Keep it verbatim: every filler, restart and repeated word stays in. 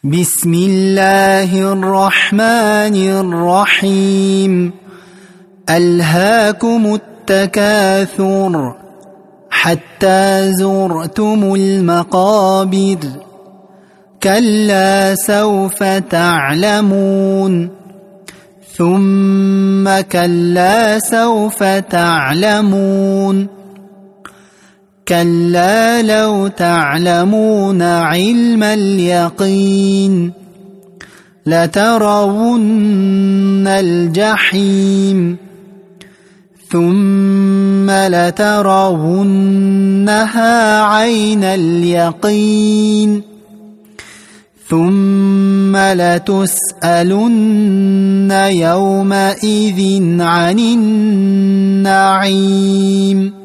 بسم الله الرحمن الرحيم. ألهاكم التكاثر حتى زرتم المقابر، كلا سوف تعلمون، ثم كلا سوف تعلمون، كلا لو تعلمون علم اليقين لترون الجحيم، ثم لترونها عين اليقين، ثم لتسألن يومئذ عن النعيم.